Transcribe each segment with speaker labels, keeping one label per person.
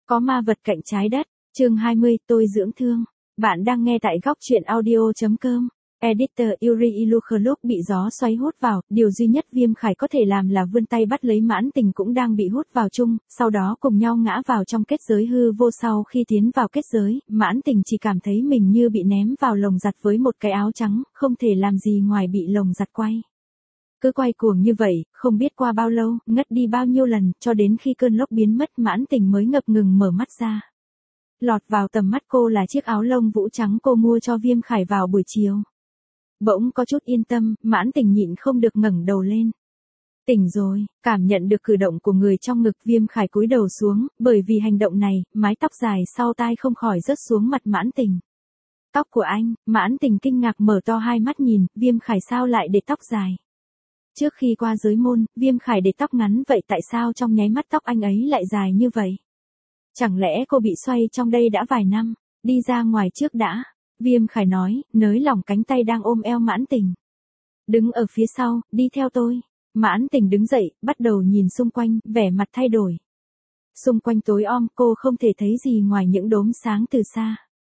Speaker 1: Có ma vật cạnh trái đất, chương 20, tôi dưỡng thương. Bạn đang nghe tại góc truyện audio.com. Editor Yuri Ilukhluk bị gió xoáy hút vào, điều duy nhất Viêm Khải có thể làm là vươn tay bắt lấy Mãn Tình cũng đang bị hút vào chung, sau đó cùng nhau ngã vào trong kết giới hư vô. Sau khi tiến vào kết giới, Mãn Tình chỉ cảm thấy mình như bị ném vào lồng giặt với một cái áo trắng, không thể làm gì ngoài bị lồng giặt quay. Cứ quay cuồng như vậy, không biết qua bao lâu, ngất đi bao nhiêu lần, cho đến khi cơn lốc biến mất Mãn Tình mới ngập ngừng mở mắt ra. Lọt vào tầm mắt cô là chiếc áo lông vũ trắng cô mua cho Viêm Khải vào buổi chiều. Bỗng có chút yên tâm, Mãn Tình nhịn không được ngẩng đầu lên. Tỉnh rồi, cảm nhận được cử động của người trong ngực, Viêm Khải cúi đầu xuống, bởi vì hành động này, mái tóc dài sau tai không khỏi rớt xuống mặt Mãn Tình. Tóc của anh, Mãn Tình kinh ngạc mở to hai mắt nhìn, Viêm Khải sao lại để tóc dài? Trước khi qua giới môn, Viêm Khải để tóc ngắn vậy tại sao trong nháy mắt tóc anh ấy lại dài như vậy? Chẳng lẽ cô bị xoay trong đây đã vài năm, đi ra ngoài trước đã? Viêm Khải nói, nới lỏng cánh tay đang ôm eo Mãn Tình. Đứng ở phía sau, đi theo tôi. Mãn Tình đứng dậy, bắt đầu nhìn xung quanh, vẻ mặt thay đổi. Xung quanh tối om, cô không thể thấy gì ngoài những đốm sáng từ xa.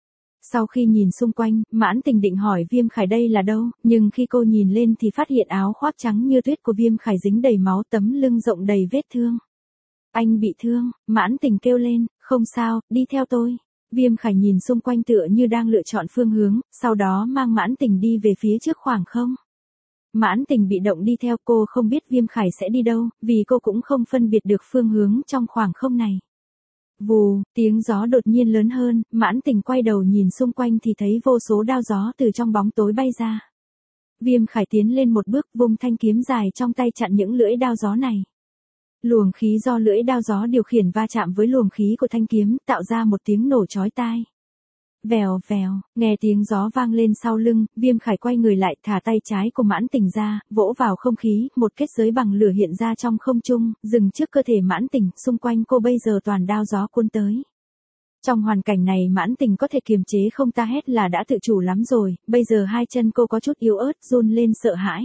Speaker 1: Sau khi nhìn xung quanh, Mãn Tình định hỏi Viêm Khải đây là đâu, nhưng khi cô nhìn lên thì phát hiện áo khoác trắng như tuyết của Viêm Khải dính đầy máu, tấm lưng rộng đầy vết thương. Anh bị thương, Mãn Tình kêu lên, không sao, đi theo tôi. Viêm Khải nhìn xung quanh tựa như đang lựa chọn phương hướng, sau đó mang Mãn Tình đi về phía trước khoảng không. Mãn Tình bị động đi theo, cô không biết Viêm Khải sẽ đi đâu, vì cô cũng không phân biệt được phương hướng trong khoảng không này. Vù, tiếng gió đột nhiên lớn hơn, Mãn Tình quay đầu nhìn xung quanh thì thấy vô số đao gió từ trong bóng tối bay ra. Viêm Khải tiến lên một bước, vung thanh kiếm dài trong tay chặn những lưỡi đao gió này. Luồng khí do lưỡi đao gió điều khiển va chạm với luồng khí của thanh kiếm, tạo ra một tiếng nổ chói tai. Vèo vèo, nghe tiếng gió vang lên sau lưng, Viêm Khải quay người lại, thả tay trái của Mãn Tình ra, vỗ vào không khí, một kết giới bằng lửa hiện ra trong không trung, dừng trước cơ thể Mãn Tình, xung quanh cô bây giờ toàn đao gió cuốn tới. Trong hoàn cảnh này Mãn Tình có thể kiềm chế không ta hét là đã tự chủ lắm rồi, bây giờ hai chân cô có chút yếu ớt, run lên sợ hãi.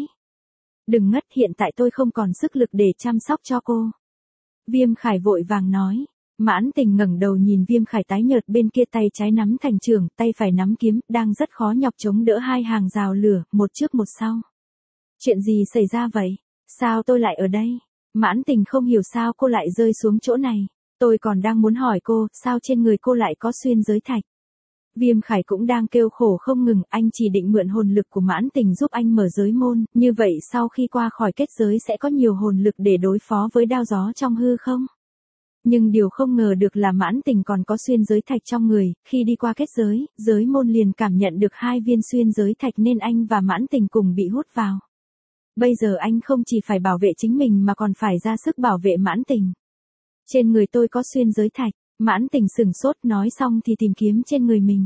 Speaker 1: Đừng ngất, hiện tại tôi không còn sức lực để chăm sóc cho cô. Viêm Khải vội vàng nói. Mãn Tình ngẩng đầu nhìn Viêm Khải tái nhợt bên kia, tay trái nắm thành chưởng, tay phải nắm kiếm, đang rất khó nhọc chống đỡ hai hàng rào lửa, một trước một sau. Chuyện gì xảy ra vậy? Sao tôi lại ở đây? Mãn Tình không hiểu sao cô lại rơi xuống chỗ này. Tôi còn đang muốn hỏi cô, sao trên người cô lại có xuyên giới thạch? Viêm Khải cũng đang kêu khổ không ngừng, anh chỉ định mượn hồn lực của Mãn Tình giúp anh mở giới môn, như vậy sau khi qua khỏi kết giới sẽ có nhiều hồn lực để đối phó với đao gió trong hư không? Nhưng điều không ngờ được là Mãn Tình còn có xuyên giới thạch trong người, khi đi qua kết giới, giới môn liền cảm nhận được hai viên xuyên giới thạch nên anh và Mãn Tình cùng bị hút vào. Bây giờ anh không chỉ phải bảo vệ chính mình mà còn phải ra sức bảo vệ Mãn Tình. Trên người tôi có xuyên giới thạch. Mãn Tình sửng sốt, nói xong thì tìm kiếm trên người mình.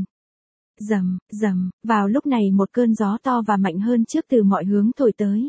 Speaker 1: Rầm, rầm, vào lúc này một cơn gió to và mạnh hơn trước từ mọi hướng thổi tới.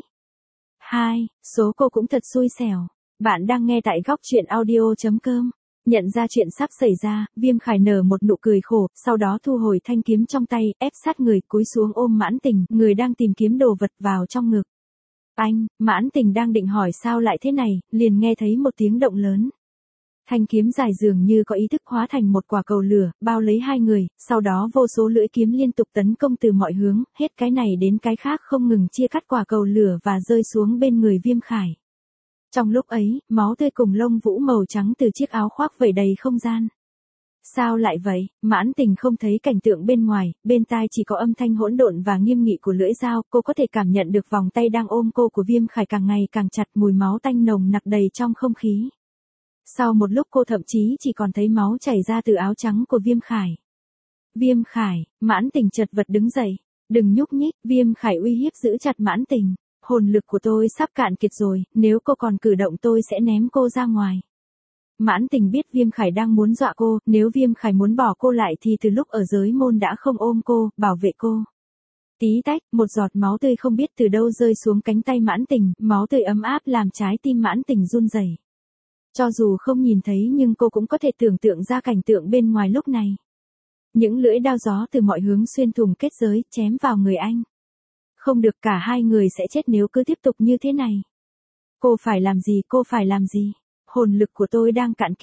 Speaker 1: Số cô cũng thật xui xẻo. Bạn đang nghe tại góc truyện audio.com. Nhận ra chuyện sắp xảy ra, Viêm Khải nở một nụ cười khổ, sau đó thu hồi thanh kiếm trong tay, ép sát người, cúi xuống ôm Mãn Tình, người đang tìm kiếm đồ vật vào trong ngực. Anh, Mãn Tình đang định hỏi sao lại thế này, liền nghe thấy một tiếng động lớn. Thanh kiếm dài dường như có ý thức hóa thành một quả cầu lửa, bao lấy hai người, sau đó vô số lưỡi kiếm liên tục tấn công từ mọi hướng, hết cái này đến cái khác không ngừng chia cắt quả cầu lửa và rơi xuống bên người Viêm Khải. Trong lúc ấy, máu tươi cùng lông vũ màu trắng từ chiếc áo khoác vẩy đầy không gian. Sao lại vậy? Mãn Tình không thấy cảnh tượng bên ngoài, bên tai chỉ có âm thanh hỗn độn và nghiêm nghị của lưỡi dao, cô có thể cảm nhận được vòng tay đang ôm cô của Viêm Khải càng ngày càng chặt, mùi máu tanh nồng nặc đầy trong không khí. Sau một lúc cô thậm chí chỉ còn thấy máu chảy ra từ áo trắng của Viêm Khải. Viêm Khải, Mãn Tình chật vật đứng dậy. Đừng nhúc nhích, Viêm Khải uy hiếp giữ chặt Mãn Tình. Hồn lực của tôi sắp cạn kiệt rồi, nếu cô còn cử động tôi sẽ ném cô ra ngoài. Mãn Tình biết Viêm Khải đang muốn dọa cô, nếu Viêm Khải muốn bỏ cô lại thì từ lúc ở giới môn đã không ôm cô, bảo vệ cô. Tí tách, một giọt máu tươi không biết từ đâu rơi xuống cánh tay Mãn Tình, máu tươi ấm áp làm trái tim Mãn Tình run rẩy. Cho dù không nhìn thấy nhưng cô cũng có thể tưởng tượng ra cảnh tượng bên ngoài lúc này. Những lưỡi đao gió từ mọi hướng xuyên thủng kết giới, chém vào người anh. Không được, cả hai người sẽ chết nếu cứ tiếp tục như thế này. Cô phải làm gì, cô phải làm gì? Hồn lực của tôi đang cạn kiệt.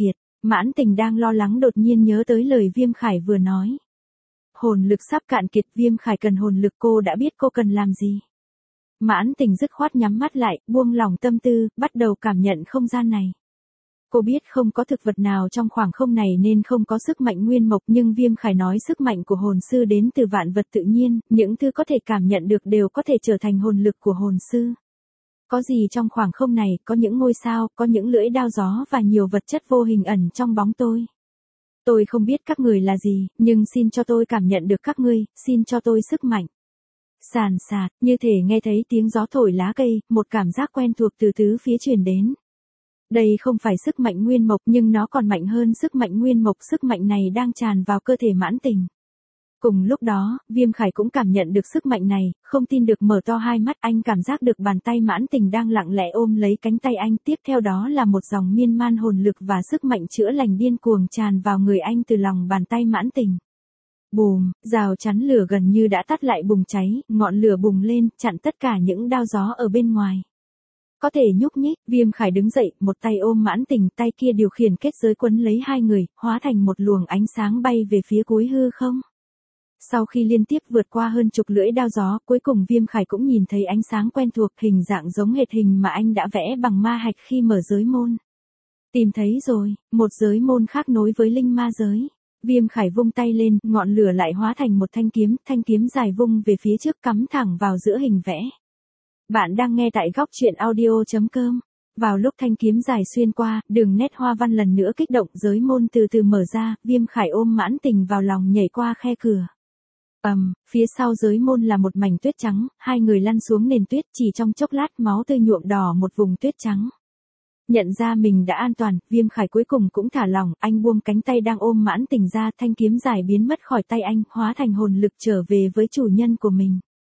Speaker 1: Mãn Tình đang lo lắng đột nhiên nhớ tới lời Viêm Khải vừa nói. Hồn lực sắp cạn kiệt, Viêm Khải cần hồn lực, cô đã biết cô cần làm gì. Mãn Tình dứt khoát nhắm mắt lại, buông lỏng tâm tư, bắt đầu cảm nhận không gian này. Cô biết không có thực vật nào trong khoảng không này nên không có sức mạnh nguyên mộc, nhưng Viêm Khải nói sức mạnh của hồn sư đến từ vạn vật tự nhiên, những thứ có thể cảm nhận được đều có thể trở thành hồn lực của hồn sư. Có gì trong khoảng không này, có những ngôi sao, có những lưỡi đao gió và nhiều vật chất vô hình ẩn trong bóng tôi. Tôi không biết các người là gì, nhưng xin cho tôi cảm nhận được các ngươi, xin cho tôi sức mạnh. Sàn sạt, như thể nghe thấy tiếng gió thổi lá cây, một cảm giác quen thuộc từ tứ phía truyền đến. Đây không phải sức mạnh nguyên mộc nhưng nó còn mạnh hơn sức mạnh nguyên mộc, sức mạnh này đang tràn vào cơ thể Mãn Tình. Cùng lúc đó, Viêm Khải cũng cảm nhận được sức mạnh này, không tin được mở to hai mắt, anh cảm giác được bàn tay Mãn Tình đang lặng lẽ ôm lấy cánh tay anh, tiếp theo đó là một dòng miên man hồn lực và sức mạnh chữa lành điên cuồng tràn vào người anh từ lòng bàn tay Mãn Tình. Bùm, rào chắn lửa gần như đã tắt lại bùng cháy, ngọn lửa bùng lên, chặn tất cả những đao gió ở bên ngoài. Có thể nhúc nhích, Viêm Khải đứng dậy, một tay ôm Mãn Tình, tay kia điều khiển kết giới quấn lấy hai người, hóa thành một luồng ánh sáng bay về phía cuối hư không. Sau khi liên tiếp vượt qua hơn chục lưỡi đao gió, cuối cùng Viêm Khải cũng nhìn thấy ánh sáng quen thuộc, hình dạng giống hệt hình mà anh đã vẽ bằng ma hạch khi mở giới môn. Tìm thấy rồi, một giới môn khác nối với linh ma giới. Viêm Khải vung tay lên, ngọn lửa lại hóa thành một thanh kiếm dài vung về phía trước cắm thẳng vào giữa hình vẽ. Bạn đang nghe tại góc truyện audio.com. Vào lúc thanh kiếm dài xuyên qua, đường nét hoa văn lần nữa kích động, giới môn từ từ mở ra, Viêm Khải ôm Mãn Tình vào lòng nhảy qua khe cửa. Phía sau giới môn là một mảnh tuyết trắng, hai người lăn xuống nền tuyết, chỉ trong chốc lát máu tươi nhuộm đỏ một vùng tuyết trắng. Nhận ra mình đã an toàn, Viêm Khải cuối cùng cũng thả lỏng, anh buông cánh tay đang ôm Mãn Tình ra, thanh kiếm dài biến mất khỏi tay anh, hóa thành hồn lực trở về với chủ nhân của mình.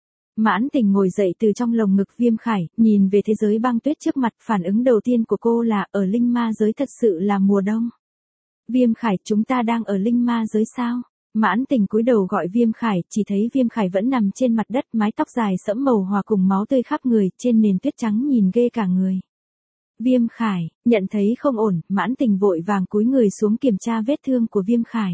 Speaker 1: Mãn Tình ngồi dậy từ trong lồng ngực Viêm Khải, nhìn về thế giới băng tuyết trước mặt, phản ứng đầu tiên của cô là, ở linh ma giới thật sự là mùa đông. Viêm Khải, chúng ta đang ở linh ma giới sao? Mãn Tình cúi đầu gọi Viêm Khải, chỉ thấy Viêm Khải vẫn nằm trên mặt đất, mái tóc dài sẫm màu hòa cùng máu tươi khắp người, trên nền tuyết trắng nhìn ghê cả người. Viêm Khải, nhận thấy không ổn, Mãn Tình vội vàng cúi người xuống kiểm tra vết thương của Viêm Khải.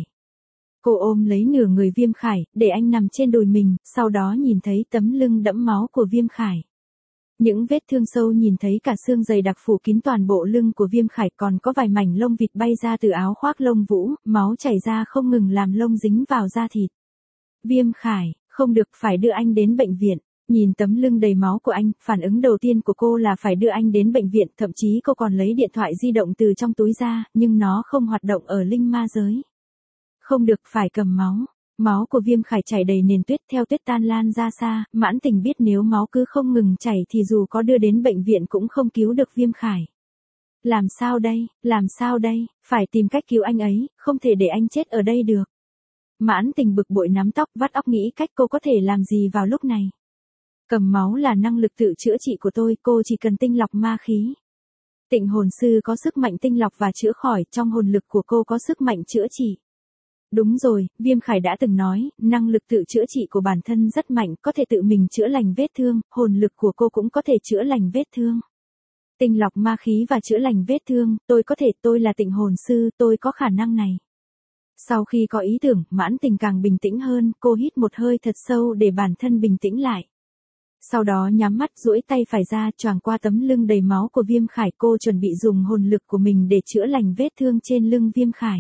Speaker 1: Cô ôm lấy nửa người Viêm Khải, để anh nằm trên đùi mình, sau đó nhìn thấy tấm lưng đẫm máu của Viêm Khải. Những vết thương sâu nhìn thấy cả xương dày đặc phủ kín toàn bộ lưng của Viêm Khải, còn có vài mảnh lông vịt bay ra từ áo khoác lông vũ, máu chảy ra không ngừng làm lông dính vào da thịt. Viêm Khải, không được, phải đưa anh đến bệnh viện. Nhìn tấm lưng đầy máu của anh, phản ứng đầu tiên của cô là phải đưa anh đến bệnh viện, thậm chí cô còn lấy điện thoại di động từ trong túi ra, nhưng nó không hoạt động ở linh ma giới. Không được, phải cầm máu. Máu của Viêm Khải chảy đầy nền tuyết, theo tuyết tan lan ra xa, Mãn Tình biết nếu máu cứ không ngừng chảy thì dù có đưa đến bệnh viện cũng không cứu được Viêm Khải. Làm sao đây, phải tìm cách cứu anh ấy, không thể để anh chết ở đây được. Mãn Tình bực bội nắm tóc, vắt óc nghĩ cách cô có thể làm gì vào lúc này. Cầm máu là năng lực tự chữa trị của tôi, cô chỉ cần tinh lọc ma khí. Tịnh hồn sư có sức mạnh tinh lọc và chữa khỏi, trong hồn lực của cô có sức mạnh chữa trị. Đúng rồi, Viêm Khải đã từng nói, năng lực tự chữa trị của bản thân rất mạnh, có thể tự mình chữa lành vết thương, hồn lực của cô cũng có thể chữa lành vết thương. Tinh lọc ma khí và chữa lành vết thương, tôi là tịnh hồn sư, tôi có khả năng này. Sau khi có ý tưởng, Mãn Tình càng bình tĩnh hơn, cô hít một hơi thật sâu để bản thân bình tĩnh lại. Sau đó nhắm mắt, duỗi tay phải ra, choàng qua tấm lưng đầy máu của Viêm Khải, cô chuẩn bị dùng hồn lực của mình để chữa lành vết thương trên lưng Viêm Khải.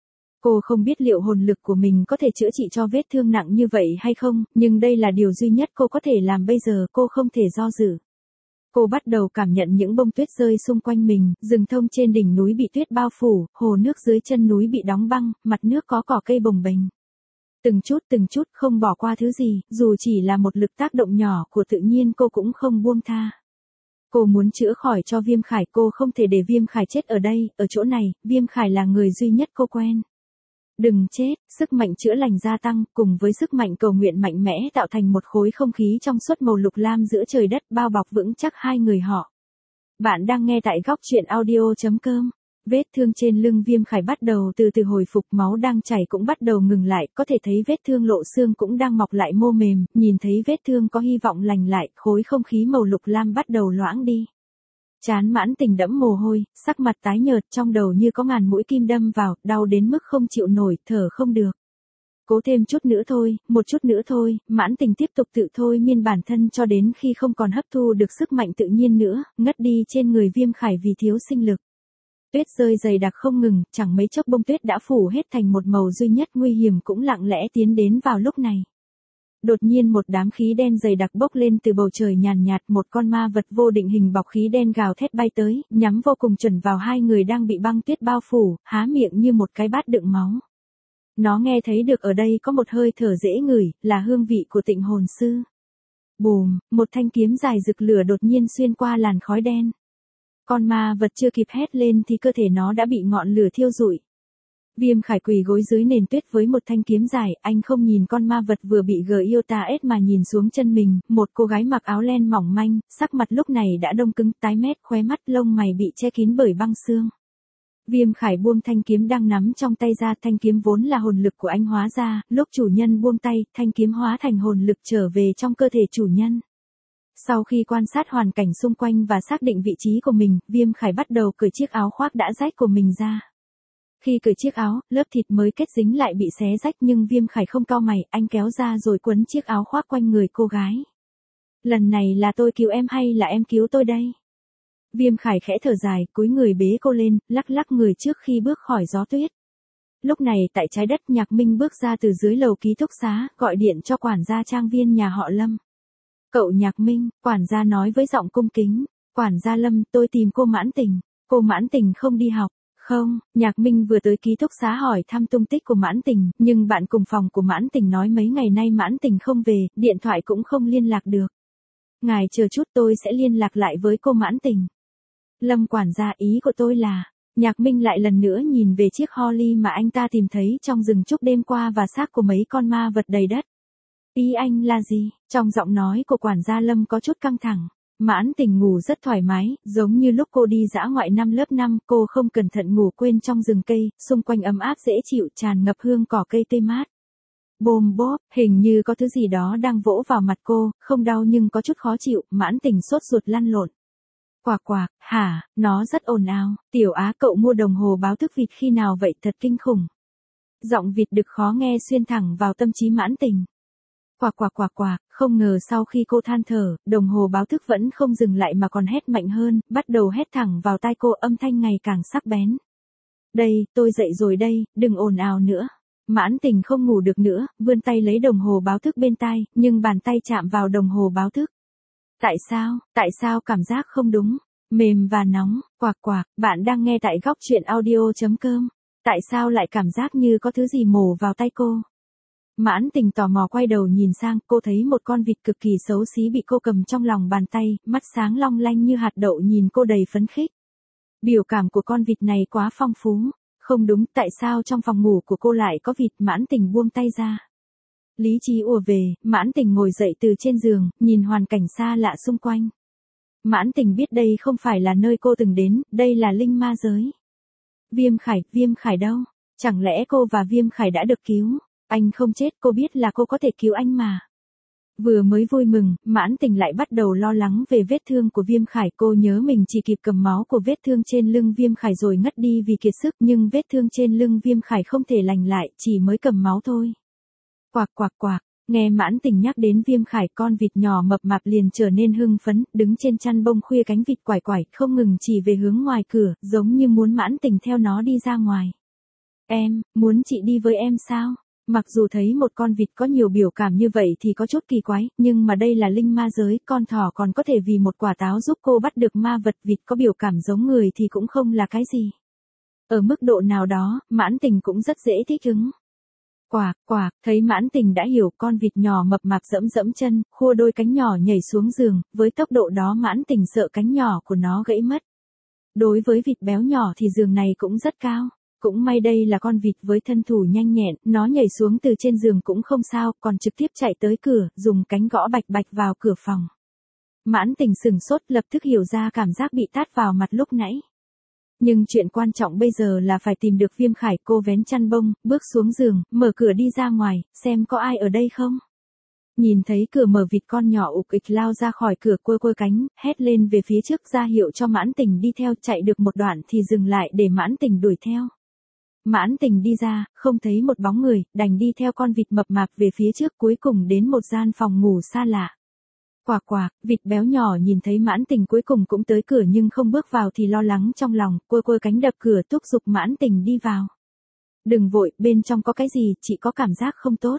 Speaker 1: Cô không biết liệu hồn lực của mình có thể chữa trị cho vết thương nặng như vậy hay không, nhưng đây là điều duy nhất cô có thể làm bây giờ, cô không thể do dự. Cô bắt đầu cảm nhận những bông tuyết rơi xung quanh mình, rừng thông trên đỉnh núi bị tuyết bao phủ, hồ nước dưới chân núi bị đóng băng, mặt nước có cỏ cây bồng bềnh. Từng chút không bỏ qua thứ gì, dù chỉ là một lực tác động nhỏ của tự nhiên cô cũng không buông tha. Cô muốn chữa khỏi cho Viêm Khải, cô không thể để Viêm Khải chết ở đây, ở chỗ này, Viêm Khải là người duy nhất cô quen. Đừng chết, sức mạnh chữa lành gia tăng, cùng với sức mạnh cầu nguyện mạnh mẽ tạo thành một khối không khí trong suốt màu lục lam giữa trời đất bao bọc vững chắc hai người họ. Bạn đang nghe tại góc truyện audio.com. Vết thương trên lưng Viêm Khải bắt đầu từ từ hồi phục, máu đang chảy cũng bắt đầu ngừng lại, có thể thấy vết thương lộ xương cũng đang mọc lại mô mềm, nhìn thấy vết thương có hy vọng lành lại, khối không khí màu lục lam bắt đầu loãng đi. Trán Mãn Tình đẫm mồ hôi, sắc mặt tái nhợt, trong đầu như có ngàn mũi kim đâm vào, đau đến mức không chịu nổi, thở không được. Cố thêm chút nữa thôi, một chút nữa thôi, Mãn Tình tiếp tục tự thôi miên bản thân cho đến khi không còn hấp thu được sức mạnh tự nhiên nữa, ngất đi trên người Viêm Khải vì thiếu sinh lực. Tuyết rơi dày đặc không ngừng, chẳng mấy chốc bông tuyết đã phủ hết thành một màu duy nhất, nguy hiểm cũng lặng lẽ tiến đến vào lúc này. Đột nhiên một đám khí đen dày đặc bốc lên từ bầu trời nhàn nhạt, một con ma vật vô định hình bọc khí đen gào thét bay tới, nhắm vô cùng chuẩn vào hai người đang bị băng tuyết bao phủ, há miệng như một cái bát đựng máu. Nó nghe thấy được ở đây có một hơi thở dễ ngửi, là hương vị của Tịnh Hồn Sư. Bùm, một thanh kiếm dài rực lửa đột nhiên xuyên qua làn khói đen. Con ma vật chưa kịp hét lên thì cơ thể nó đã bị ngọn lửa thiêu rụi. Viêm Khải quỳ gối dưới nền tuyết với một thanh kiếm dài, anh không nhìn con ma vật vừa bị Giotaz mà nhìn xuống chân mình, một cô gái mặc áo len mỏng manh, sắc mặt lúc này đã đông cứng, tái mét, khóe mắt lông mày bị che kín bởi băng xương. Viêm Khải buông thanh kiếm đang nắm trong tay ra, thanh kiếm vốn là hồn lực của anh hóa ra, lúc chủ nhân buông tay, thanh kiếm hóa thành hồn lực trở về trong cơ thể chủ nhân. Sau khi quan sát hoàn cảnh xung quanh và xác định vị trí của mình, Viêm Khải bắt đầu cởi chiếc áo khoác đã rách của mình ra. Khi cởi chiếc áo, lớp thịt mới kết dính lại bị xé rách nhưng Viêm Khải không cau mày, anh kéo ra rồi quấn chiếc áo khoác quanh người cô gái. Lần này là tôi cứu em hay là em cứu tôi đây? Viêm Khải khẽ thở dài, cúi người bế cô lên, lắc lắc người trước khi bước khỏi gió tuyết. Lúc này tại trái đất, Nhạc Minh bước ra từ dưới lầu ký túc xá, gọi điện cho quản gia trang viên nhà họ Lâm. Cậu Nhạc Minh, quản gia nói với giọng cung kính. Quản gia Lâm, tôi tìm cô Mãn Tình. Cô Mãn Tình không đi học. Không, Nhạc Minh vừa tới ký túc xá hỏi thăm tung tích của Mãn Tình, nhưng bạn cùng phòng của Mãn Tình nói mấy ngày nay Mãn Tình không về, điện thoại cũng không liên lạc được. Ngài chờ chút, tôi sẽ liên lạc lại với cô Mãn Tình. Lâm quản gia, ý của tôi là, Nhạc Minh lại lần nữa nhìn về chiếc Holly mà anh ta tìm thấy trong rừng trúc đêm qua và xác của mấy con ma vật đầy đất. Ý anh là gì? Trong giọng nói của quản gia Lâm có chút căng thẳng. Mãn Tình ngủ rất thoải mái, giống như lúc cô đi dã ngoại năm lớp 5, cô không cẩn thận ngủ quên trong rừng cây, xung quanh ấm áp dễ chịu, tràn ngập hương cỏ cây tươi mát. Bôm bốp, hình như có thứ gì đó đang vỗ vào mặt cô, không đau nhưng có chút khó chịu, Mãn Tình sốt ruột lăn lộn. Quạc quạc, hả, nó rất ồn ào. Tiểu Á, cậu mua đồng hồ báo thức vịt khi nào vậy, thật kinh khủng. Giọng vịt đực khó nghe xuyên thẳng vào tâm trí Mãn Tình. Quạc quạc quạc quạc, không ngờ sau khi cô than thở, đồng hồ báo thức vẫn không dừng lại mà còn hét mạnh hơn, bắt đầu hét thẳng vào tai cô, âm thanh ngày càng sắc bén. Đây, tôi dậy rồi đây, đừng ồn ào nữa. Mãn Tình không ngủ được nữa, vươn tay lấy đồng hồ báo thức bên tai, nhưng bàn tay chạm vào đồng hồ báo thức. Tại sao cảm giác không đúng, mềm và nóng, quạc quạc, bạn đang nghe tại góc truyện audio.com. Tại sao lại cảm giác như có thứ gì mổ vào tay cô? Mãn Tình tò mò quay đầu nhìn sang, cô thấy một con vịt cực kỳ xấu xí bị cô cầm trong lòng bàn tay, mắt sáng long lanh như hạt đậu nhìn cô đầy phấn khích. Biểu cảm của con vịt này quá phong phú. Không đúng, tại sao trong phòng ngủ của cô lại có vịt? Mãn Tình buông tay ra. Lý trí ùa về, Mãn Tình ngồi dậy từ trên giường, nhìn hoàn cảnh xa lạ xung quanh. Mãn Tình biết đây không phải là nơi cô từng đến, đây là linh ma giới. Viêm Khải đâu? Chẳng lẽ cô và Viêm Khải đã được cứu? Anh không chết, cô biết là cô có thể cứu anh mà. Vừa mới vui mừng, Mãn Tình lại bắt đầu lo lắng về vết thương của Viêm Khải. Cô nhớ mình chỉ kịp cầm máu của vết thương trên lưng Viêm Khải rồi ngất đi vì kiệt sức, nhưng vết thương trên lưng Viêm Khải không thể lành lại, chỉ mới cầm máu thôi. Quạc quạc quạc, nghe Mãn Tình nhắc đến Viêm Khải, con vịt nhỏ mập mạp liền trở nên hưng phấn, đứng trên chăn bông khuya cánh vịt quải quải, không ngừng chỉ về hướng ngoài cửa, giống như muốn Mãn Tình theo nó đi ra ngoài. Em, muốn chị đi với em sao? Mặc dù thấy một con vịt có nhiều biểu cảm như vậy thì có chút kỳ quái, nhưng mà đây là linh ma giới, con thỏ còn có thể vì một quả táo giúp cô bắt được ma vật, vịt có biểu cảm giống người thì cũng không là cái gì. Ở mức độ nào đó, Mãn Tình cũng rất dễ thích ứng. Quạc, quạc, thấy Mãn Tình đã hiểu, con vịt nhỏ mập mạp dẫm dẫm chân, khua đôi cánh nhỏ nhảy xuống giường, với tốc độ đó Mãn Tình sợ cánh nhỏ của nó gãy mất. Đối với vịt béo nhỏ thì giường này cũng rất cao. Cũng may đây là con vịt với thân thủ nhanh nhẹn, nó nhảy xuống từ trên giường cũng không sao, còn trực tiếp chạy tới cửa, dùng cánh gõ bạch bạch vào cửa phòng. Mãn Tình sửng sốt, lập tức hiểu ra cảm giác bị tát vào mặt lúc nãy. Nhưng chuyện quan trọng bây giờ là phải tìm được Viêm Khải. Cô vén chăn bông, bước xuống giường, mở cửa đi ra ngoài, xem có ai ở đây không. Nhìn thấy cửa mở, vịt con nhỏ ục ịch lao ra khỏi cửa, quơ quơ cánh, hét lên về phía trước ra hiệu cho Mãn Tình đi theo. Chạy được một đoạn thì dừng lại để Mãn Tình đuổi theo. Mãn Tình đi ra, không thấy một bóng người, đành đi theo con vịt mập mạp về phía trước, cuối cùng đến một gian phòng ngủ xa lạ. Quạc quạc, vịt béo nhỏ nhìn thấy Mãn Tình cuối cùng cũng tới cửa nhưng không bước vào thì lo lắng trong lòng, quơ quơ cánh đập cửa thúc giục Mãn Tình đi vào. Đừng vội, bên trong có cái gì, chị có cảm giác không tốt.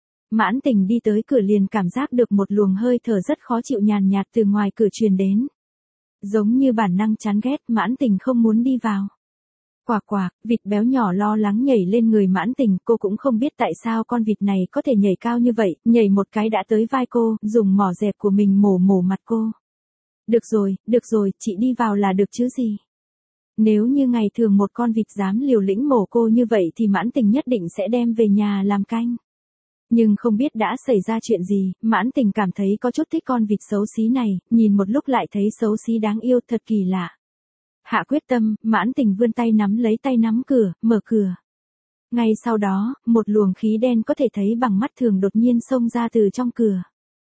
Speaker 1: Mãn Tình đi tới cửa liền cảm giác được một luồng hơi thở rất khó chịu nhàn nhạt từ ngoài cửa truyền đến. Giống như bản năng chán ghét, Mãn Tình không muốn đi vào. Quạc quạc, vịt béo nhỏ lo lắng nhảy lên người Mãn Tình, cô cũng không biết tại sao con vịt này có thể nhảy cao như vậy, nhảy một cái đã tới vai cô, dùng mỏ dẹp của mình mổ mặt cô. Được rồi, chị đi vào là được chứ gì. Nếu như ngày thường một con vịt dám liều lĩnh mổ cô như vậy thì Mãn Tình nhất định sẽ đem về nhà làm canh. Nhưng không biết đã xảy ra chuyện gì, Mãn Tình cảm thấy có chút thích con vịt xấu xí này, nhìn một lúc lại thấy xấu xí đáng yêu, thật kỳ lạ. Hạ quyết tâm, Mãn Tình vươn tay nắm cửa, mở cửa. Ngay sau đó, một luồng khí đen có thể thấy bằng mắt thường đột nhiên xông ra từ trong cửa.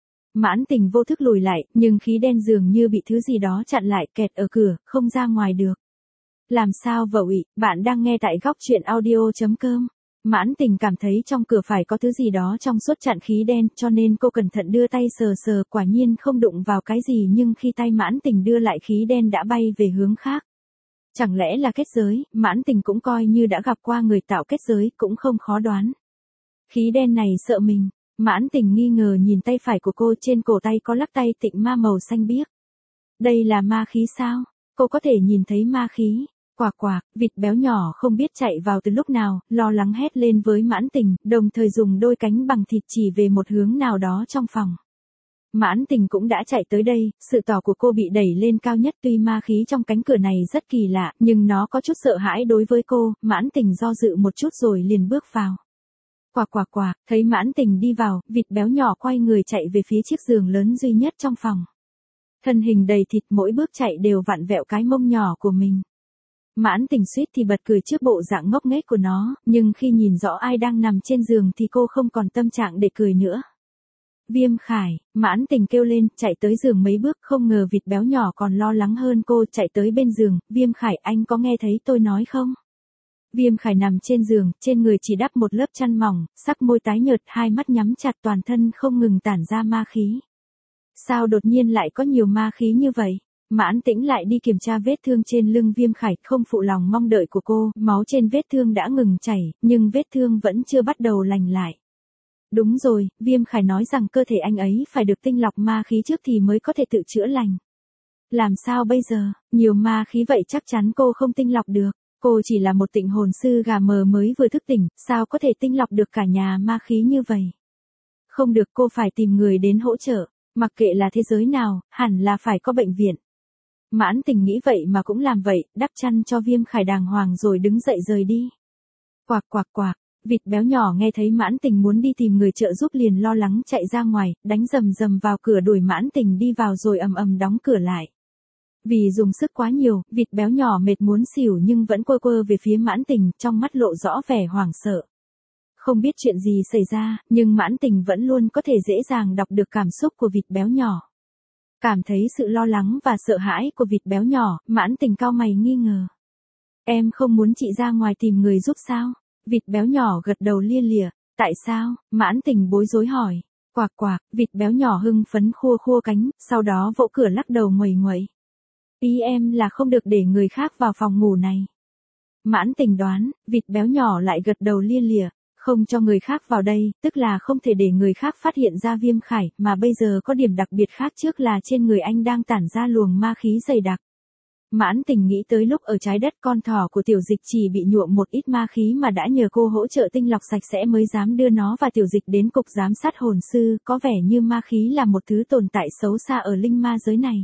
Speaker 1: Mãn Tình vô thức lùi lại, nhưng khí đen dường như bị thứ gì đó chặn lại, kẹt ở cửa, không ra ngoài được. Làm sao vậy? Bạn đang nghe tại góc truyện audio.com. Mãn Tình cảm thấy trong cửa phải có thứ gì đó trong suốt chặn khí đen, cho nên cô cẩn thận đưa tay sờ, quả nhiên không đụng vào cái gì, nhưng khi tay Mãn Tình đưa lại, khí đen đã bay về hướng khác. Chẳng lẽ là kết giới? Mãn Tình cũng coi như đã gặp qua người tạo kết giới, cũng không khó đoán. Khí đen này sợ mình. Mãn Tình nghi ngờ nhìn tay phải của cô, trên cổ tay có lắc tay tịnh ma màu xanh biếc. Đây là ma khí sao? Cô có thể nhìn thấy ma khí. Quạc quạc, vịt béo nhỏ không biết chạy vào từ lúc nào, lo lắng hét lên với Mãn Tình, đồng thời dùng đôi cánh bằng thịt chỉ về một hướng nào đó trong phòng. Mãn Tình cũng đã chạy tới đây, sự tò của cô bị đẩy lên cao nhất, tuy ma khí trong cánh cửa này rất kỳ lạ, nhưng nó có chút sợ hãi đối với cô. Mãn Tình do dự một chút rồi liền bước vào. Quạc quạc quạc, thấy Mãn Tình đi vào, vịt béo nhỏ quay người chạy về phía chiếc giường lớn duy nhất trong phòng. Thân hình đầy thịt, mỗi bước chạy đều vặn vẹo cái mông nhỏ của mình. Mãn Tình suýt thì bật cười trước bộ dạng ngốc nghếch của nó, nhưng khi nhìn rõ ai đang nằm trên giường thì cô không còn tâm trạng để cười nữa. Viêm Khải, Mãn Tình kêu lên, chạy tới giường mấy bước, không ngờ vịt béo nhỏ còn lo lắng hơn cô, chạy tới bên giường. Viêm Khải, anh có nghe thấy tôi nói không? Viêm Khải nằm trên giường, trên người chỉ đắp một lớp chăn mỏng, sắc môi tái nhợt, hai mắt nhắm chặt, toàn thân không ngừng tản ra ma khí. Sao đột nhiên lại có nhiều ma khí như vậy? Mãn Tĩnh lại đi kiểm tra vết thương trên lưng Viêm Khải, không phụ lòng mong đợi của cô, máu trên vết thương đã ngừng chảy, nhưng vết thương vẫn chưa bắt đầu lành lại. Đúng rồi, Viêm Khải nói rằng cơ thể anh ấy phải được tinh lọc ma khí trước thì mới có thể tự chữa lành. Làm sao bây giờ, nhiều ma khí vậy chắc chắn cô không tinh lọc được. Cô chỉ là một tịnh hồn sư gà mờ mới vừa thức tỉnh, sao có thể tinh lọc được cả nhà ma khí như vậy? Không được, cô phải tìm người đến hỗ trợ, mặc kệ là thế giới nào, hẳn là phải có bệnh viện. Mãn Tình nghĩ vậy mà cũng làm vậy, đắp chăn cho Viêm Khải đàng hoàng rồi đứng dậy rời đi. Quạc quạc quạc, vịt béo nhỏ nghe thấy Mãn Tình muốn đi tìm người trợ giúp liền lo lắng chạy ra ngoài, đánh rầm vào cửa đuổi Mãn Tình đi vào rồi ầm ầm đóng cửa lại. Vì dùng sức quá nhiều, vịt béo nhỏ mệt muốn xỉu nhưng vẫn quơ về phía Mãn Tình, trong mắt lộ rõ vẻ hoảng sợ. Không biết chuyện gì xảy ra, nhưng Mãn Tình vẫn luôn có thể dễ dàng đọc được cảm xúc của vịt béo nhỏ. Cảm thấy sự lo lắng và sợ hãi của vịt béo nhỏ, Mãn Tình cau mày nghi ngờ. Em không muốn chị ra ngoài tìm người giúp sao? Vịt béo nhỏ gật đầu lia lịa. Tại sao? Mãn Tình bối rối hỏi. Quạc quạc, vịt béo nhỏ hưng phấn khua cánh, sau đó vỗ cửa lắc đầu nguầy. Ý em là không được để người khác vào phòng ngủ này. Mãn Tình đoán, vịt béo nhỏ lại gật đầu lia lịa. Không cho người khác vào đây, tức là không thể để người khác phát hiện ra Viêm Khải, mà bây giờ có điểm đặc biệt khác trước là trên người anh đang tản ra luồng ma khí dày đặc. Mãn Tình nghĩ tới lúc ở trái đất con thỏ của Tiểu Dịch chỉ bị nhuộm một ít ma khí mà đã nhờ cô hỗ trợ tinh lọc sạch sẽ mới dám đưa nó và Tiểu Dịch đến cục giám sát hồn sư, có vẻ như ma khí là một thứ tồn tại xấu xa ở linh ma giới này.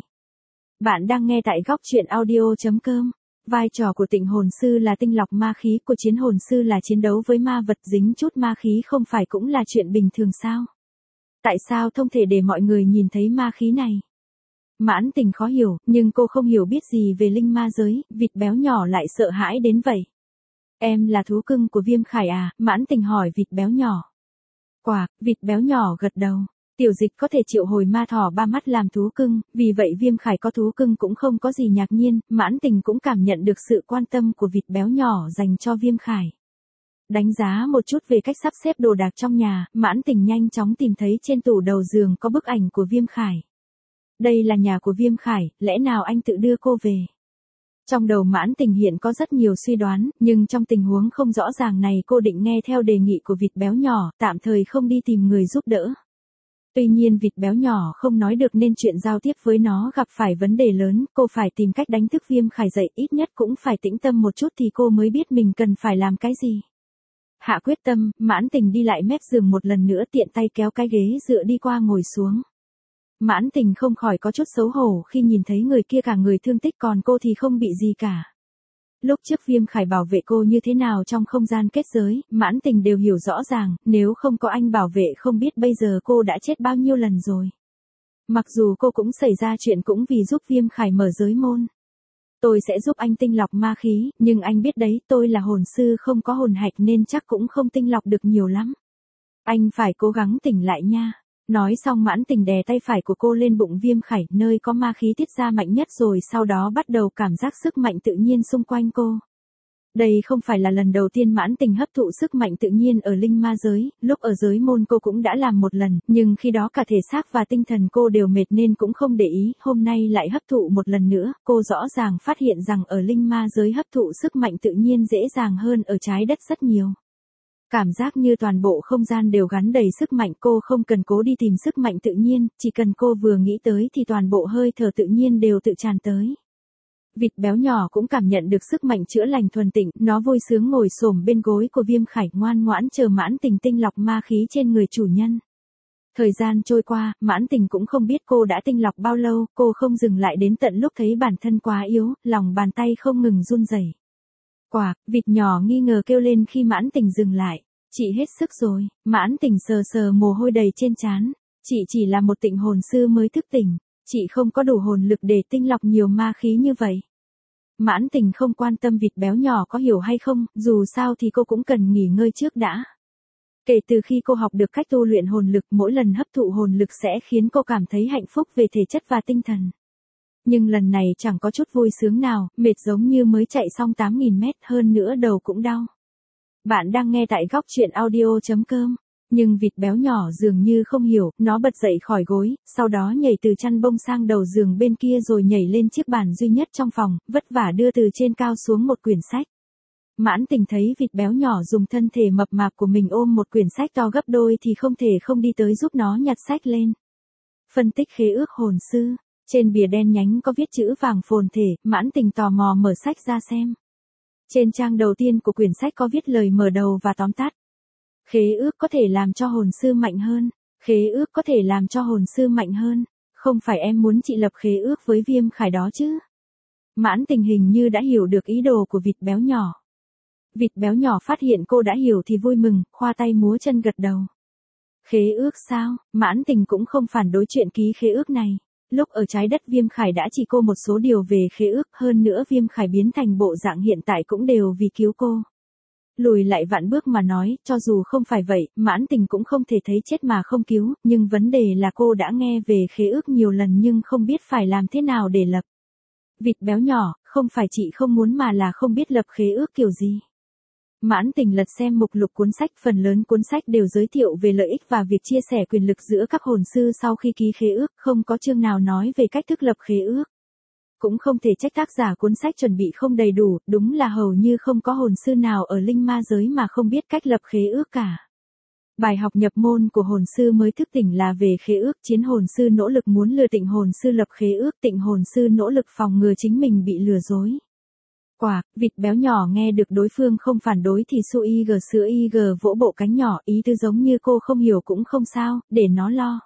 Speaker 1: Bạn đang nghe tại góc truyện audio.com. Vai trò của tịnh hồn sư là tinh lọc ma khí, của chiến hồn sư là chiến đấu với ma vật, dính chút ma khí không phải cũng là chuyện bình thường sao? Tại sao không thể để mọi người nhìn thấy ma khí này? Mãn Tình khó hiểu, nhưng cô không hiểu biết gì về linh ma giới, vịt béo nhỏ lại sợ hãi đến vậy. Em là thú cưng của Viêm Khải à? Mãn Tình hỏi vịt béo nhỏ. Quạc, vịt béo nhỏ gật đầu. Tiểu Dịch có thể triệu hồi ma thỏ ba mắt làm thú cưng, vì vậy Viêm Khải có thú cưng cũng không có gì ngạc nhiên, Mãn Tình cũng cảm nhận được sự quan tâm của vịt béo nhỏ dành cho Viêm Khải. Đánh giá một chút về cách sắp xếp đồ đạc trong nhà, Mãn Tình nhanh chóng tìm thấy trên tủ đầu giường có bức ảnh của Viêm Khải. Đây là nhà của Viêm Khải, lẽ nào anh tự đưa cô về? Trong đầu Mãn Tình hiện có rất nhiều suy đoán, nhưng trong tình huống không rõ ràng này cô định nghe theo đề nghị của vịt béo nhỏ, tạm thời không đi tìm người giúp đỡ. Tuy nhiên vịt béo nhỏ không nói được nên chuyện giao tiếp với nó gặp phải vấn đề lớn, cô phải tìm cách đánh thức Viêm Khải dậy, ít nhất cũng phải tĩnh tâm một chút thì cô mới biết mình cần phải làm cái gì. Hạ quyết tâm, Mãn Tình đi lại mép giường một lần nữa, tiện tay kéo cái ghế dựa đi qua ngồi xuống. Mãn Tình không khỏi có chút xấu hổ khi nhìn thấy người kia cả người thương tích còn cô thì không bị gì cả. Lúc trước Viêm Khải bảo vệ cô như thế nào trong không gian kết giới, Mãn Tình đều hiểu rõ ràng, nếu không có anh bảo vệ không biết bây giờ cô đã chết bao nhiêu lần rồi. Mặc dù cô cũng xảy ra chuyện cũng vì giúp Viêm Khải mở giới môn. Tôi sẽ giúp anh tinh lọc ma khí, nhưng anh biết đấy, tôi là hồn sư không có hồn hạch nên chắc cũng không tinh lọc được nhiều lắm. Anh phải cố gắng tỉnh lại nha. Nói xong Mãn Tình đè tay phải của cô lên bụng Viêm Khải, nơi có ma khí tiết ra mạnh nhất, rồi sau đó bắt đầu cảm giác sức mạnh tự nhiên xung quanh cô. Đây không phải là lần đầu tiên Mãn Tình hấp thụ sức mạnh tự nhiên ở linh ma giới, lúc ở giới môn cô cũng đã làm một lần, nhưng khi đó cả thể xác và tinh thần cô đều mệt nên cũng không để ý, hôm nay lại hấp thụ một lần nữa, cô rõ ràng phát hiện rằng ở linh ma giới hấp thụ sức mạnh tự nhiên dễ dàng hơn ở trái đất rất nhiều. Cảm giác như toàn bộ không gian đều gắn đầy sức mạnh, cô không cần cố đi tìm sức mạnh tự nhiên, chỉ cần cô vừa nghĩ tới thì toàn bộ hơi thở tự nhiên đều tự tràn tới. Vịt béo nhỏ cũng cảm nhận được sức mạnh chữa lành thuần tịnh, nó vui sướng ngồi xổm bên gối của Viêm Khải, ngoan ngoãn chờ Mãn Tình tinh lọc ma khí trên người chủ nhân. Thời gian trôi qua, Mãn Tình cũng không biết cô đã tinh lọc bao lâu, cô không dừng lại đến tận lúc thấy bản thân quá yếu, lòng bàn tay không ngừng run rẩy. Quạc, vịt nhỏ nghi ngờ kêu lên khi Mãn Tình dừng lại. Chị hết sức rồi, Mãn Tình sờ sờ mồ hôi đầy trên trán. Chị chỉ là một tịnh hồn sư mới thức tỉnh, chị không có đủ hồn lực để tinh lọc nhiều ma khí như vậy. Mãn Tình không quan tâm vịt béo nhỏ có hiểu hay không, dù sao thì cô cũng cần nghỉ ngơi trước đã. Kể từ khi cô học được cách tu luyện hồn lực, mỗi lần hấp thụ hồn lực sẽ khiến cô cảm thấy hạnh phúc về thể chất và tinh thần. Nhưng lần này chẳng có chút vui sướng nào, mệt giống như mới chạy xong 8.000 mét, hơn nữa đầu cũng đau. Bạn đang nghe tại góc truyện audio.com. Nhưng vịt béo nhỏ dường như không hiểu, nó bật dậy khỏi gối, sau đó nhảy từ chăn bông sang đầu giường bên kia rồi nhảy lên chiếc bàn duy nhất trong phòng, vất vả đưa từ trên cao xuống một quyển sách. Mãn Tình thấy vịt béo nhỏ dùng thân thể mập mạp của mình ôm một quyển sách to gấp đôi thì không thể không đi tới giúp nó nhặt sách lên. Phân tích khế ước hồn sư. Trên bìa đen nhánh có viết chữ vàng phồn thể, Mãn Tình tò mò mở sách ra xem. Trên trang đầu tiên của quyển sách có viết lời mở đầu và tóm tắt. Khế ước có thể làm cho hồn sư mạnh hơn. Khế ước có thể làm cho hồn sư mạnh hơn. Không phải em muốn chị lập khế ước với Viêm Khải đó chứ? Mãn Tình hình như đã hiểu được ý đồ của vịt béo nhỏ. Vịt béo nhỏ phát hiện cô đã hiểu thì vui mừng, khoa tay múa chân gật đầu. Khế ước sao? Mãn Tình cũng không phản đối chuyện ký khế ước này. Lúc ở trái đất Viêm Khải đã chỉ cô một số điều về khế ước, hơn nữa Viêm Khải biến thành bộ dạng hiện tại cũng đều vì cứu cô. Lùi lại vạn bước mà nói, cho dù không phải vậy, Mãn Tình cũng không thể thấy chết mà không cứu, nhưng vấn đề là cô đã nghe về khế ước nhiều lần nhưng không biết phải làm thế nào để lập. Vịt béo nhỏ, không phải chị không muốn mà là không biết lập khế ước kiểu gì. Mãn Tình lật xem mục lục cuốn sách, phần lớn cuốn sách đều giới thiệu về lợi ích và việc chia sẻ quyền lực giữa các hồn sư sau khi ký khế ước, không có chương nào nói về cách thức lập khế ước. Cũng không thể trách tác giả cuốn sách chuẩn bị không đầy đủ, đúng là hầu như không có hồn sư nào ở linh ma giới mà không biết cách lập khế ước cả. Bài học nhập môn của hồn sư mới thức tỉnh là về khế ước, chiến hồn sư nỗ lực muốn lừa tịnh hồn sư lập khế ước, tịnh hồn sư nỗ lực phòng ngừa chính mình bị lừa dối. Quạc, vịt béo nhỏ nghe được đối phương không phản đối thì su ig sữa ig vỗ bộ cánh nhỏ, ý tứ giống như cô không hiểu cũng không sao, để nó lo.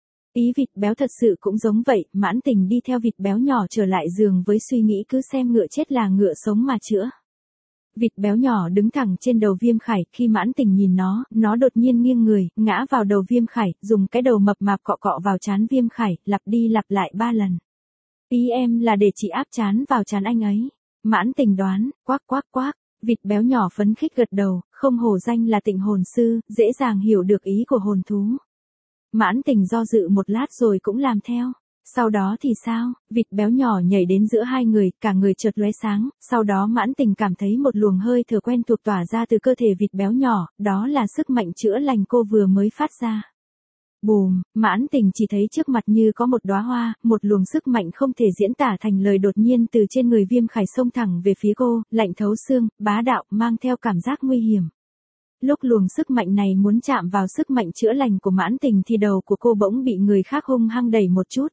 Speaker 1: Ý vịt béo thật sự cũng giống vậy, Mãn Tình đi theo vịt béo nhỏ trở lại giường với suy nghĩ cứ xem ngựa chết là ngựa sống mà chữa. Vịt béo nhỏ đứng thẳng trên đầu Viêm Khải, khi Mãn Tình nhìn nó đột nhiên nghiêng người, ngã vào đầu Viêm Khải, dùng cái đầu mập mạp cọ cọ vào trán Viêm Khải, lặp đi lặp lại 3 lần. Ý em là để chị áp trán vào trán anh ấy. Mãn Tình đoán, quác quác quác, vịt béo nhỏ phấn khích gật đầu, không hổ danh là tịnh hồn sư, dễ dàng hiểu được ý của hồn thú. Mãn Tình do dự một lát rồi cũng làm theo. Sau đó thì sao? Vịt béo nhỏ nhảy đến giữa hai người, cả người chợt lóe sáng, sau đó Mãn Tình cảm thấy một luồng hơi thở quen thuộc tỏa ra từ cơ thể vịt béo nhỏ, đó là sức mạnh chữa lành cô vừa mới phát ra. Bùm, Mãn Tình chỉ thấy trước mặt như có một đóa hoa, một luồng sức mạnh không thể diễn tả thành lời đột nhiên từ trên người Viêm Khải xông thẳng về phía cô, lạnh thấu xương, bá đạo, mang theo cảm giác nguy hiểm. Lúc luồng sức mạnh này muốn chạm vào sức mạnh chữa lành của Mãn Tình thì đầu của cô bỗng bị người khác hung hăng đẩy một chút.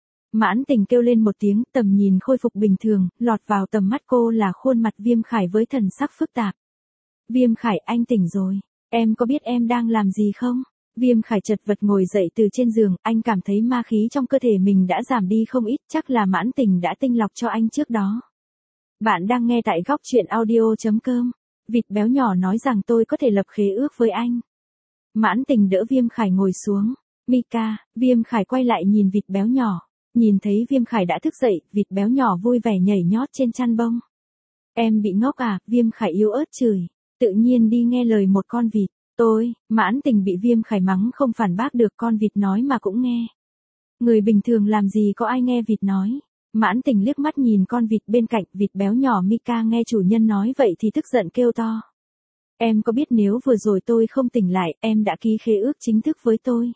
Speaker 1: Mãn Tình kêu lên một tiếng, tầm nhìn khôi phục bình thường, lọt vào tầm mắt cô là khuôn mặt Viêm Khải với thần sắc phức tạp. Viêm Khải, anh tỉnh rồi, em có biết em đang làm gì không? Viêm Khải chật vật ngồi dậy từ trên giường, anh cảm thấy ma khí trong cơ thể mình đã giảm đi không ít, chắc là Mãn Tình đã tinh lọc cho anh trước đó. Bạn đang nghe tại góc truyện audio.com. Vịt béo nhỏ nói rằng tôi có thể lập khế ước với anh. Mãn Tình đỡ Viêm Khải ngồi xuống. Mika, Viêm Khải quay lại nhìn vịt béo nhỏ. Nhìn thấy Viêm Khải đã thức dậy, vịt béo nhỏ vui vẻ nhảy nhót trên chăn bông. Em bị ngốc à? Viêm Khải yếu ớt chửi. Tự nhiên đi nghe lời một con vịt. Mãn Tình bị Viêm Khải mắng không phản bác được, con vịt nói mà cũng nghe. Người bình thường làm gì có ai nghe vịt nói. Mãn Tình liếc mắt nhìn con vịt bên cạnh, vịt béo nhỏ Mika nghe chủ nhân nói vậy thì tức giận kêu to. Em có biết nếu vừa rồi tôi không tỉnh lại, em đã ký khế ước chính thức với tôi.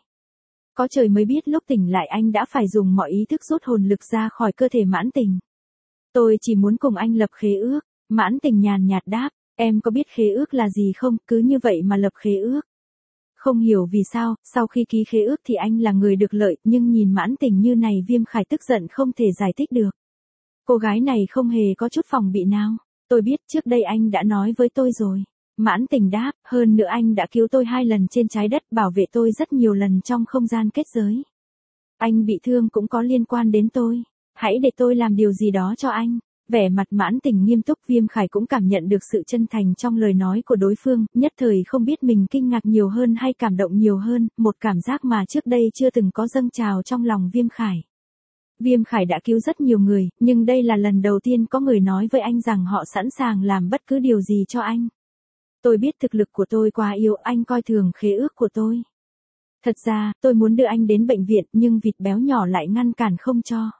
Speaker 1: Có trời mới biết lúc tỉnh lại anh đã phải dùng mọi ý thức rút hồn lực ra khỏi cơ thể Mãn Tình. Tôi chỉ muốn cùng anh lập khế ước. Mãn Tình nhàn nhạt đáp, em có biết khế ước là gì không, cứ như vậy mà lập khế ước. Không hiểu vì sao, sau khi ký khế ước thì anh là người được lợi, nhưng nhìn Mãn Tình như này Viêm Khải tức giận không thể giải thích được. Cô gái này không hề có chút phòng bị nào. Tôi biết trước đây anh đã nói với tôi rồi. Mãn Tình đáp, hơn nữa anh đã cứu tôi 2 lần trên trái đất, bảo vệ tôi rất nhiều lần trong không gian kết giới. Anh bị thương cũng có liên quan đến tôi. Hãy để tôi làm điều gì đó cho anh. Vẻ mặt Mãn Tình nghiêm túc, Viêm Khải cũng cảm nhận được sự chân thành trong lời nói của đối phương, nhất thời không biết mình kinh ngạc nhiều hơn hay cảm động nhiều hơn, một cảm giác mà trước đây chưa từng có dâng trào trong lòng Viêm Khải. Viêm Khải đã cứu rất nhiều người, nhưng đây là lần đầu tiên có người nói với anh rằng họ sẵn sàng làm bất cứ điều gì cho anh. Tôi biết thực lực của tôi quá yếu, anh coi thường khế ước của tôi. Thật ra, tôi muốn đưa anh đến bệnh viện, nhưng vịt béo nhỏ lại ngăn cản không cho.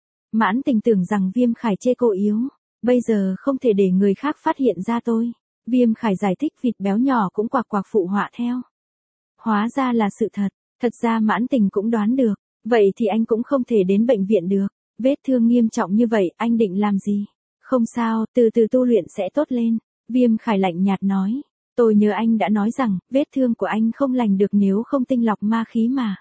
Speaker 1: Mãn Tình tưởng rằng Viêm Khải chê cô yếu. Bây giờ không thể để người khác phát hiện ra tôi. Viêm Khải giải thích, vịt béo nhỏ cũng quạc quạc phụ họa theo. Hóa ra là sự thật. Thật ra Mãn Tình cũng đoán được. Vậy thì anh cũng không thể đến bệnh viện được. Vết thương nghiêm trọng như vậy, anh định làm gì? Không sao, từ từ tu luyện sẽ tốt lên. Viêm Khải lạnh nhạt nói. Tôi nhớ anh đã nói rằng, vết thương của anh không lành được nếu không tinh lọc ma khí mà.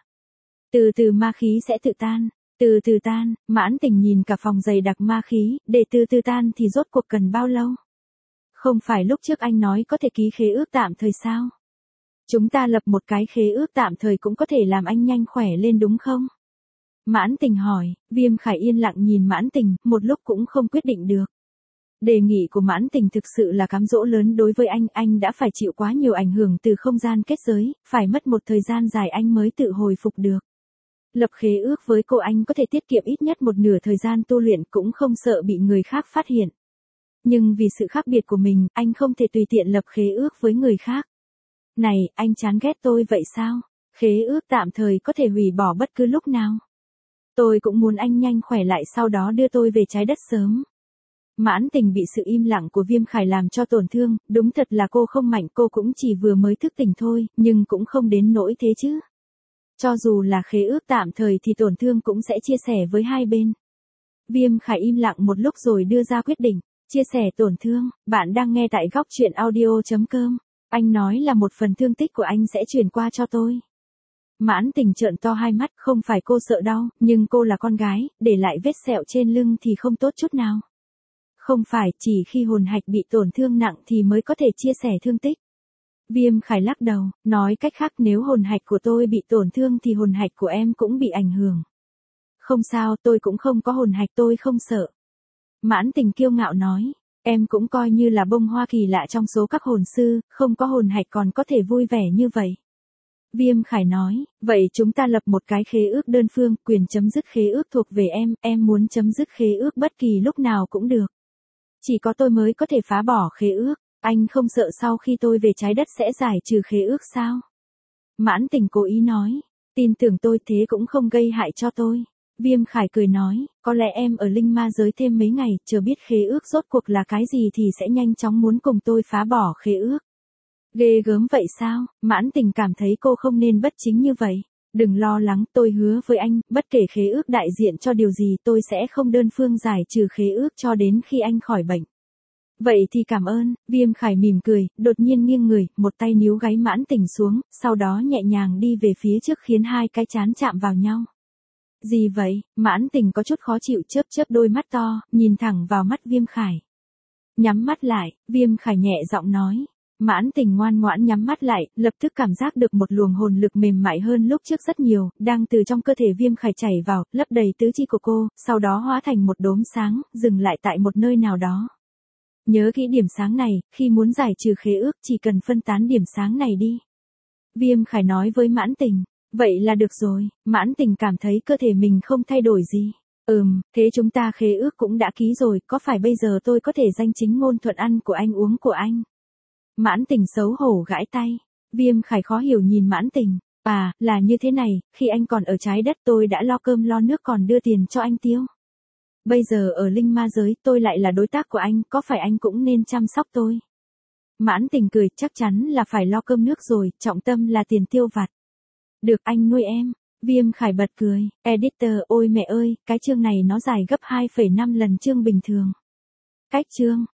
Speaker 1: Từ từ ma khí sẽ tự tan. Từ từ tan, Mãn Tình nhìn cả phòng dày đặc ma khí, để từ từ tan thì rốt cuộc cần bao lâu? Không phải lúc trước anh nói có thể ký khế ước tạm thời sao? Chúng ta lập một cái khế ước tạm thời cũng có thể làm anh nhanh khỏe lên đúng không? Mãn Tình hỏi, Viêm Khải yên lặng nhìn Mãn Tình, một lúc cũng không quyết định được. Đề nghị của Mãn Tình thực sự là cám dỗ lớn đối với anh đã phải chịu quá nhiều ảnh hưởng từ không gian kết giới, phải mất một thời gian dài anh mới tự hồi phục được. Lập khế ước với cô anh có thể tiết kiệm ít nhất một nửa thời gian tu luyện, cũng không sợ bị người khác phát hiện. Nhưng vì sự khác biệt của mình, anh không thể tùy tiện lập khế ước với người khác. Này, anh chán ghét tôi vậy sao? Khế ước tạm thời có thể hủy bỏ bất cứ lúc nào. Tôi cũng muốn anh nhanh khỏe lại, sau đó đưa tôi về trái đất sớm. Mãn Tình bị sự im lặng của Viêm Khải làm cho tổn thương, đúng thật là cô không mạnh, cô cũng chỉ vừa mới thức tỉnh thôi, nhưng cũng không đến nỗi thế chứ. Cho dù là khế ước tạm thời thì tổn thương cũng sẽ chia sẻ với hai bên. Viêm Khải im lặng một lúc rồi đưa ra quyết định, chia sẻ tổn thương. Bạn đang nghe tại góc truyện audio.com. Anh nói là một phần thương tích của anh sẽ chuyển qua cho tôi. Mãn Tình trợn to hai mắt, không phải cô sợ đau, nhưng cô là con gái, để lại vết sẹo trên lưng thì không tốt chút nào. Không phải, chỉ khi hồn hạch bị tổn thương nặng thì mới có thể chia sẻ thương tích. Viêm Khải lắc đầu, nói cách khác, nếu hồn hạch của tôi bị tổn thương thì hồn hạch của em cũng bị ảnh hưởng. Không sao, tôi cũng không có hồn hạch, tôi không sợ. Mãn Tình kiêu ngạo nói, em cũng coi như là bông hoa kỳ lạ trong số các hồn sư, không có hồn hạch còn có thể vui vẻ như vậy. Viêm Khải nói, vậy chúng ta lập một cái khế ước đơn phương, quyền chấm dứt khế ước thuộc về em muốn chấm dứt khế ước bất kỳ lúc nào cũng được. Chỉ có tôi mới có thể phá bỏ khế ước, anh không sợ sau khi tôi về trái đất sẽ giải trừ khế ước sao? Mãn Tình cố ý nói, Tin tưởng tôi thế cũng không gây hại cho tôi. Viêm Khải cười nói, có lẽ em ở linh ma giới thêm mấy ngày, chờ biết khế ước rốt cuộc là cái gì thì sẽ nhanh chóng muốn cùng tôi phá bỏ khế ước. Ghê gớm vậy sao? Mãn Tình cảm thấy cô không nên bất chính như vậy. Đừng lo lắng, tôi hứa với anh, bất kể khế ước đại diện cho điều gì tôi sẽ không đơn phương giải trừ khế ước cho đến khi anh khỏi bệnh. Vậy thì cảm ơn, Viêm Khải mỉm cười, đột nhiên nghiêng người, một tay níu gáy Mãn Tình xuống, sau đó nhẹ nhàng đi về phía trước khiến hai cái trán chạm vào nhau. Gì vậy? Mãn Tình có chút khó chịu chớp chớp đôi mắt to, nhìn thẳng vào mắt Viêm Khải. Nhắm mắt lại, Viêm Khải nhẹ giọng nói. Mãn Tình ngoan ngoãn nhắm mắt lại, lập tức cảm giác được một luồng hồn lực mềm mại hơn lúc trước rất nhiều, đang từ trong cơ thể Viêm Khải chảy vào, lấp đầy tứ chi của cô, sau đó hóa thành một đốm sáng, dừng lại tại một nơi nào đó. Nhớ kỹ điểm sáng này, khi muốn giải trừ khế ước chỉ cần phân tán điểm sáng này đi. Viêm Khải nói với Mãn Tình. Vậy là được rồi, Mãn Tình cảm thấy cơ thể mình không thay đổi gì. Thế chúng ta khế ước cũng đã ký rồi, có phải bây giờ tôi có thể danh chính ngôn thuận ăn của anh uống của anh? Mãn Tình xấu hổ gãi tay. Viêm Khải khó hiểu nhìn Mãn Tình. À, là như thế này, khi anh còn ở trái đất tôi đã lo cơm lo nước còn đưa tiền cho anh tiêu. Bây giờ ở linh ma giới tôi lại là đối tác của anh, có phải anh cũng nên chăm sóc tôi? Mãn Tình cười, chắc chắn là phải lo cơm nước rồi, trọng tâm là tiền tiêu vặt. Được anh nuôi em. Viêm Khải bật cười. Editor, ôi mẹ ơi, cái chương này nó dài gấp 2,5 lần chương bình thường. Cách chương.